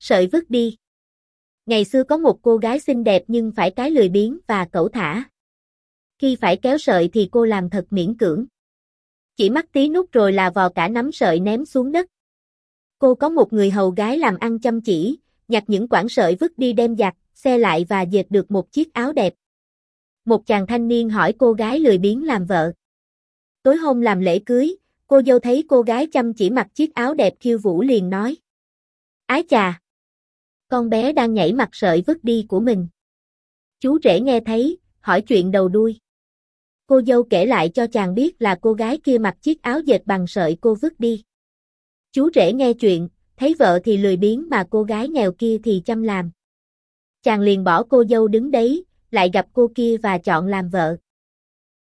Sợi vứt đi. Ngày xưa có một cô gái xinh đẹp nhưng phải cái lười biếng và cẩu thả. Khi phải kéo sợi thì cô làm thật miễn cưỡng. Chỉ mắc tí nút rồi là vò cả nắm sợi ném xuống đất. Cô có một người hầu gái làm ăn chăm chỉ, nhặt những quãng sợi vứt đi đem giặt, xe lại và dệt được một chiếc áo đẹp. Một chàng thanh niên hỏi cô gái lười biếng làm vợ. Tối hôm làm lễ cưới, cô dâu thấy cô gái chăm chỉ mặc chiếc áo đẹp khiêu vũ liền nói. Ái chà! Con bé đang nhảy mặc sợi vứt đi của mình. Chú rể nghe thấy, hỏi chuyện đầu đuôi. Cô dâu kể lại cho chàng biết là cô gái kia mặc chiếc áo dệt bằng sợi cô vứt đi. Chú rể nghe chuyện, thấy vợ thì lười biếng mà cô gái nghèo kia thì chăm làm. Chàng liền bỏ cô dâu đứng đấy, lại gặp cô kia và chọn làm vợ.